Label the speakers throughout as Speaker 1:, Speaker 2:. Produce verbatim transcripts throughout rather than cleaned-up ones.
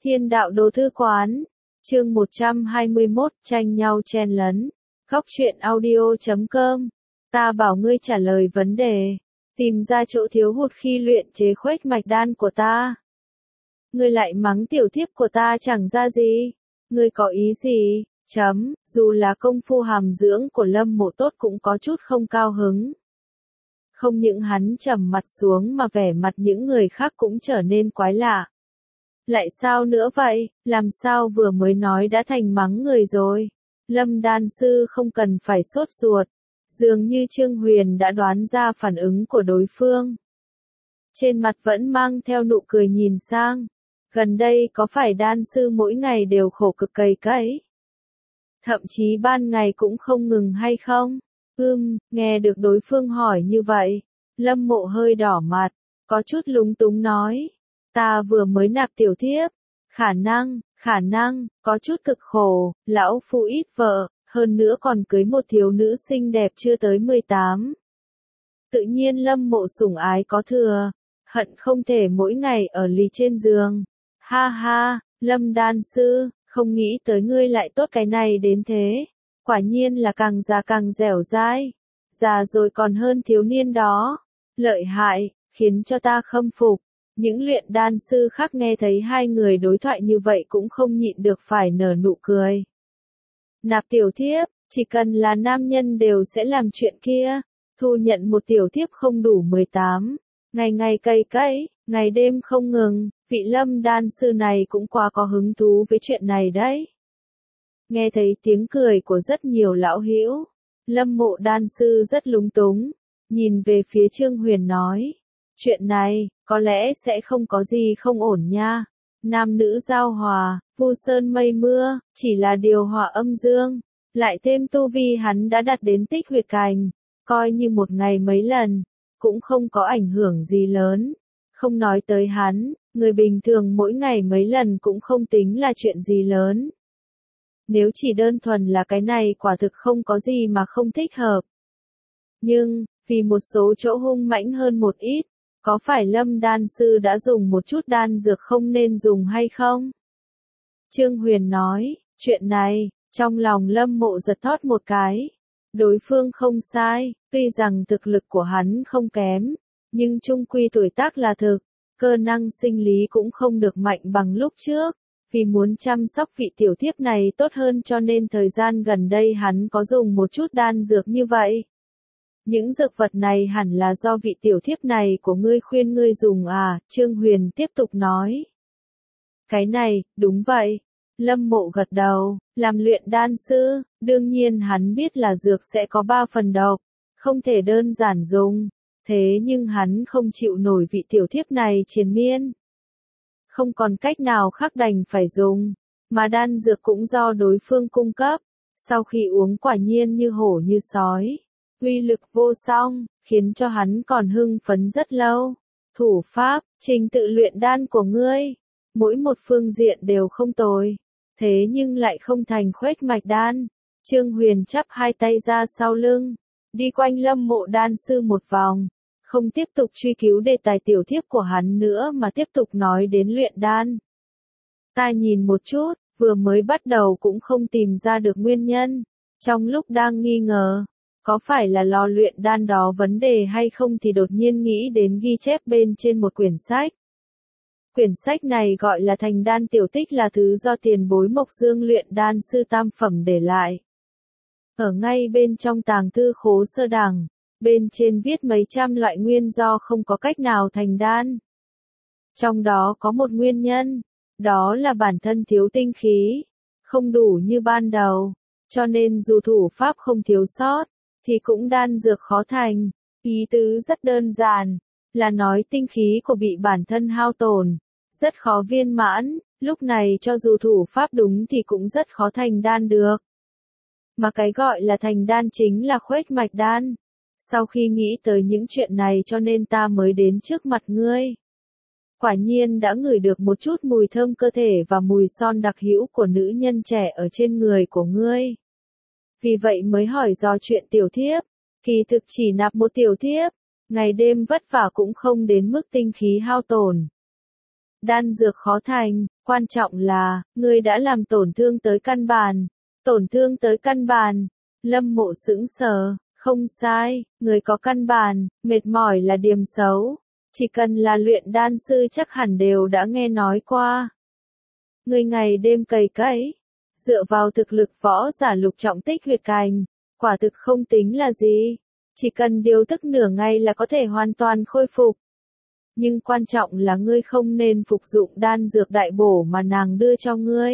Speaker 1: Thiên đạo đồ thư quán, chương một trăm hai mươi mốt, tranh nhau chen lấn. Góc truyện audio chấm com. Ta bảo ngươi trả lời vấn đề, tìm ra chỗ thiếu hụt khi luyện chế khuếch mạch đan của ta. Ngươi lại mắng tiểu thiếp của ta chẳng ra gì. Ngươi có ý gì? Chấm, dù là công phu hàm dưỡng của Lâm Mộ tốt cũng có chút không cao hứng. Không những hắn trầm mặt xuống mà vẻ mặt những người khác cũng trở nên quái lạ. Lại sao nữa vậy, làm sao vừa mới nói đã thành mắng người rồi. Lâm đan sư không cần phải sốt ruột, dường như Trương Huyền đã đoán ra phản ứng của đối phương. Trên mặt vẫn mang theo nụ cười nhìn sang, gần đây có phải đan sư mỗi ngày đều khổ cực cày cấy? Thậm chí ban ngày cũng không ngừng hay không? Ưm, nghe được đối phương hỏi như vậy, Lâm Mộ hơi đỏ mặt, có chút lúng túng nói. Ta vừa mới nạp tiểu thiếp, khả năng, khả năng, có chút cực khổ, lão phu ít vợ, hơn nữa còn cưới một thiếu nữ xinh đẹp chưa tới mười tám. Tự nhiên Lâm Mộ sủng ái có thừa, hận không thể mỗi ngày ở lì trên giường. Ha ha, Lâm đan sư, không nghĩ tới ngươi lại tốt cái này đến thế, quả nhiên là càng già càng dẻo dai, già rồi còn hơn thiếu niên đó, lợi hại, khiến cho ta khâm phục. Những luyện đan sư khác nghe thấy hai người đối thoại như vậy cũng không nhịn được phải nở nụ cười. Nạp tiểu thiếp, chỉ cần là nam nhân đều sẽ làm chuyện kia, thu nhận một tiểu thiếp không đủ mười tám, ngày ngày cày cấy, ngày đêm không ngừng, vị Lâm đan sư này cũng quá có hứng thú với chuyện này đấy. Nghe thấy tiếng cười của rất nhiều lão hữu, Lâm Mộ đan sư rất lúng túng, nhìn về phía Trương Huyền nói. Chuyện này, có lẽ sẽ không có gì không ổn nha. Nam nữ giao hòa, vu sơn mây mưa, chỉ là điều hòa âm dương. Lại thêm tu vi hắn đã đạt đến tích huyệt cành, coi như một ngày mấy lần, cũng không có ảnh hưởng gì lớn. Không nói tới hắn, người bình thường mỗi ngày mấy lần cũng không tính là chuyện gì lớn. Nếu chỉ đơn thuần là cái này quả thực không có gì mà không thích hợp. Nhưng, vì một số chỗ hung mãnh hơn một ít, có phải Lâm đan sư đã dùng một chút đan dược không nên dùng hay không? Trương Huyền nói, chuyện này, trong lòng Lâm Mộ giật thót một cái. Đối phương không sai, tuy rằng thực lực của hắn không kém, nhưng chung quy tuổi tác là thực, cơ năng sinh lý cũng không được mạnh bằng lúc trước. Vì muốn chăm sóc vị tiểu thiếp này tốt hơn cho nên thời gian gần đây hắn có dùng một chút đan dược như vậy. Những dược vật này hẳn là do vị tiểu thiếp này của ngươi khuyên ngươi dùng à, Trương Huyền tiếp tục nói. Cái này, đúng vậy. Lâm Mộ gật đầu, làm luyện đan sư, đương nhiên hắn biết là dược sẽ có ba phần độc, không thể đơn giản dùng, thế nhưng hắn không chịu nổi vị tiểu thiếp này triền miên. Không còn cách nào khác đành phải dùng, mà đan dược cũng do đối phương cung cấp, sau khi uống quả nhiên như hổ như sói. Uy lực vô song, khiến cho hắn còn hưng phấn rất lâu. Thủ pháp, trình tự luyện đan của ngươi, mỗi một phương diện đều không tồi, thế nhưng lại không thành khuếch mạch đan. Trương Huyền chắp hai tay ra sau lưng, đi quanh Lâm Mộ đan sư một vòng, không tiếp tục truy cứu đề tài tiểu thiếp của hắn nữa mà tiếp tục nói đến luyện đan. Ta nhìn một chút, vừa mới bắt đầu cũng không tìm ra được nguyên nhân, trong lúc đang nghi ngờ. Có phải là lò luyện đan đó vấn đề hay không thì đột nhiên nghĩ đến ghi chép bên trên một quyển sách. Quyển sách này gọi là Thành Đan Tiểu Tích, là thứ do tiền bối Mộc Dương luyện đan sư tam phẩm để lại. Ở ngay bên trong tàng thư khố sơ đẳng, bên trên viết mấy trăm loại nguyên do không có cách nào thành đan. Trong đó có một nguyên nhân, đó là bản thân thiếu tinh khí, không đủ như ban đầu, cho nên dù thủ pháp không thiếu sót, thì cũng đan dược khó thành. Ý tứ rất đơn giản, là nói tinh khí của bị bản thân hao tổn, rất khó viên mãn, lúc này cho dù thủ pháp đúng thì cũng rất khó thành đan được. Mà cái gọi là thành đan chính là khuếch mạch đan. Sau khi nghĩ tới những chuyện này cho nên ta mới đến trước mặt ngươi. Quả nhiên đã ngửi được một chút mùi thơm cơ thể và mùi son đặc hữu của nữ nhân trẻ ở trên người của ngươi. Vì vậy mới hỏi do chuyện tiểu thiếp, kỳ thực chỉ nạp một tiểu thiếp, ngày đêm vất vả cũng không đến mức tinh khí hao tổn. Đan dược khó thành, quả Quan trọng là, ngươi đã làm tổn thương tới căn bản. Tổn thương tới căn bản. Lâm Mộ sững sờ, không sai, người có căn bản, mệt mỏi là điểm xấu. Chỉ cần là luyện đan sư chắc hẳn đều đã nghe nói qua. Ngươi ngày đêm cày cấy, dựa vào thực lực võ giả lục trọng tích huyệt cành, quả thực không tính là gì. Chỉ cần điều tức nửa ngày là có thể hoàn toàn khôi phục. Nhưng quan trọng là ngươi không nên phục dụng đan dược đại bổ mà nàng đưa cho ngươi.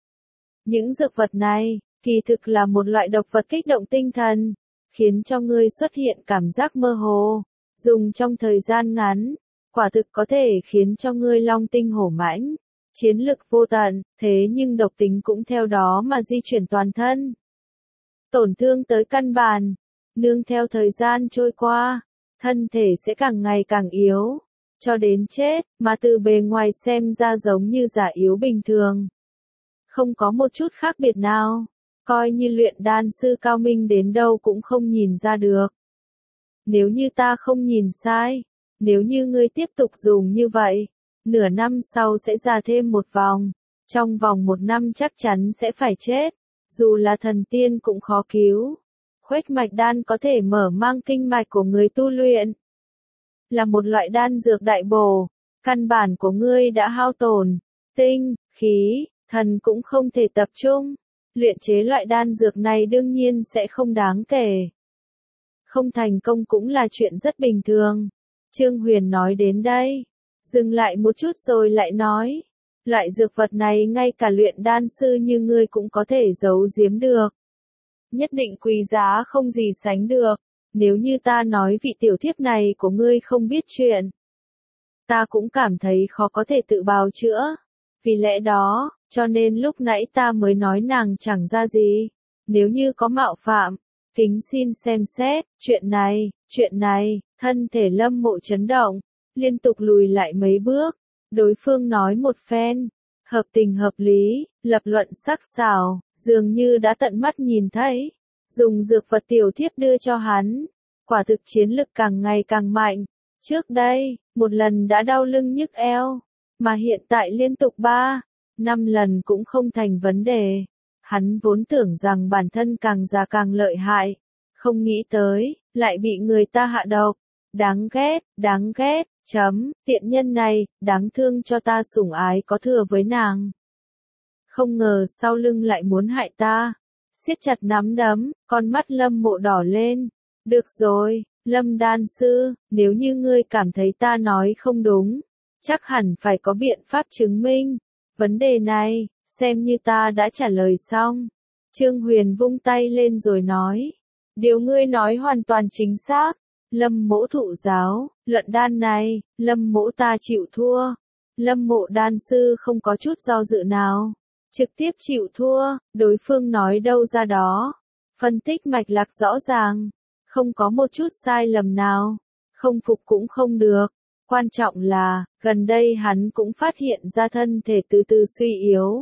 Speaker 1: Những dược vật này, kỳ thực là một loại độc vật kích động tinh thần, khiến cho ngươi xuất hiện cảm giác mơ hồ. Dùng trong thời gian ngắn, quả thực có thể khiến cho ngươi long tinh hổ mãnh, chiến lực vô tận, thế nhưng độc tính cũng theo đó mà di chuyển toàn thân. Tổn thương tới căn bản, nương theo thời gian trôi qua, thân thể sẽ càng ngày càng yếu, cho đến chết, mà từ bề ngoài xem ra giống như giả yếu bình thường. Không có một chút khác biệt nào, coi như luyện đan sư cao minh đến đâu cũng không nhìn ra được. Nếu như ta không nhìn sai, nếu như ngươi tiếp tục dùng như vậy, nửa năm sau sẽ già thêm một vòng, trong vòng một năm chắc chắn sẽ phải chết, dù là thần tiên cũng khó cứu. Khuếch mạch đan có thể mở mang kinh mạch của người tu luyện, là một loại đan dược đại bổ, căn bản của ngươi đã hao tổn, tinh, khí, thần cũng không thể tập trung, luyện chế loại đan dược này đương nhiên sẽ không đáng kể. Không thành công cũng là chuyện rất bình thường. Trương Huyền nói đến đây, dừng lại một chút rồi lại nói, loại dược vật này ngay cả luyện đan sư như ngươi cũng có thể giấu giếm được. Nhất định quý giá không gì sánh được, nếu như ta nói vị tiểu thiếp này của ngươi không biết chuyện. Ta cũng cảm thấy khó có thể tự bào chữa, vì lẽ đó, cho nên lúc nãy ta mới nói nàng chẳng ra gì, nếu như có mạo phạm. Kính xin xem xét, chuyện này, chuyện này, thân thể Lâm Mộ chấn động, liên tục lùi lại mấy bước, đối phương nói một phen, hợp tình hợp lý, lập luận sắc sảo, dường như đã tận mắt nhìn thấy, dùng dược vật tiểu thiếp đưa cho hắn, quả thực chiến lực càng ngày càng mạnh, trước đây, một lần đã đau lưng nhức eo, mà hiện tại liên tục ba, năm lần cũng không thành vấn đề. Hắn vốn tưởng rằng bản thân càng già càng lợi hại, không nghĩ tới, lại bị người ta hạ độc. Đáng ghét, đáng ghét, chấm, tiện nhân này, đáng thương cho ta sủng ái có thừa với nàng. Không ngờ sau lưng lại muốn hại ta. Siết chặt nắm đấm, con mắt Lâm Mộ đỏ lên. Được rồi, Lâm đan sư, nếu như ngươi cảm thấy ta nói không đúng, chắc hẳn phải có biện pháp chứng minh. Vấn đề này, xem như ta đã trả lời xong. Trương Huyền vung tay lên rồi nói. Điều ngươi nói hoàn toàn chính xác. Lâm Mỗ thụ giáo, luận đan này, Lâm Mỗ ta chịu thua. Lâm Mộ đan sư không có chút do dự nào. Trực tiếp chịu thua, đối phương nói đâu ra đó. Phân tích mạch lạc rõ ràng. Không có một chút sai lầm nào. Không phục cũng không được. Quan trọng là, gần đây hắn cũng phát hiện ra thân thể từ từ suy yếu.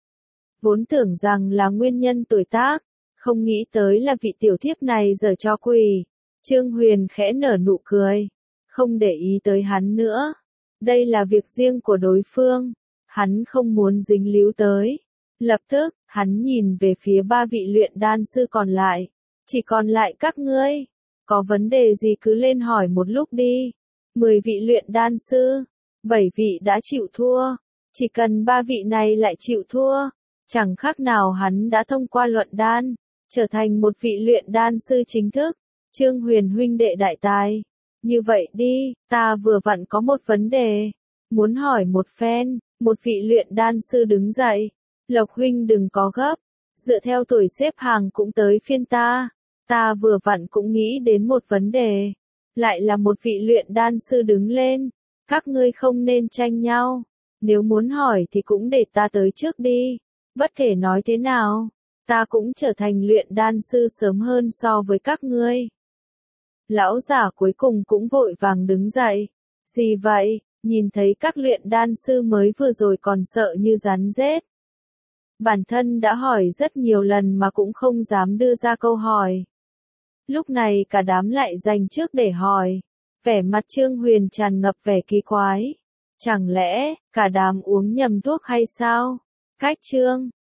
Speaker 1: Vốn tưởng rằng là nguyên nhân tuổi tác, không nghĩ tới là vị tiểu thiếp này giở trò quỷ. Trương Huyền khẽ nở nụ cười, không để ý tới hắn nữa. Đây là việc riêng của đối phương, hắn không muốn dính líu tới. Lập tức, hắn nhìn về phía ba vị luyện đan sư còn lại. Chỉ còn lại các ngươi, có vấn đề gì cứ lên hỏi một lúc đi. Mười vị luyện đan sư, bảy vị đã chịu thua, chỉ cần ba vị này lại chịu thua, chẳng khác nào hắn đã thông qua luận đan, trở thành một vị luyện đan sư chính thức. Trương Huyền huynh đệ đại tài, như vậy đi, ta vừa vặn có một vấn đề, muốn hỏi một phen. Một vị luyện đan sư đứng dậy, Lộc huynh đừng có gấp, dựa theo tuổi xếp hàng cũng tới phiên ta, ta vừa vặn cũng nghĩ đến một vấn đề. Lại là một vị luyện đan sư đứng lên, các ngươi không nên tranh nhau, nếu muốn hỏi thì cũng để ta tới trước đi, bất kể nói thế nào, ta cũng trở thành luyện đan sư sớm hơn so với các ngươi. Lão giả cuối cùng cũng vội vàng đứng dậy, gì vậy, nhìn thấy các luyện đan sư mới vừa rồi còn sợ như rắn rết. Bản thân đã hỏi rất nhiều lần mà cũng không dám đưa ra câu hỏi. Lúc này cả đám lại dành trước để hỏi. Vẻ mặt Trương Huyền tràn ngập vẻ kỳ quái. Chẳng lẽ, cả đám uống nhầm thuốc hay sao? Cách chương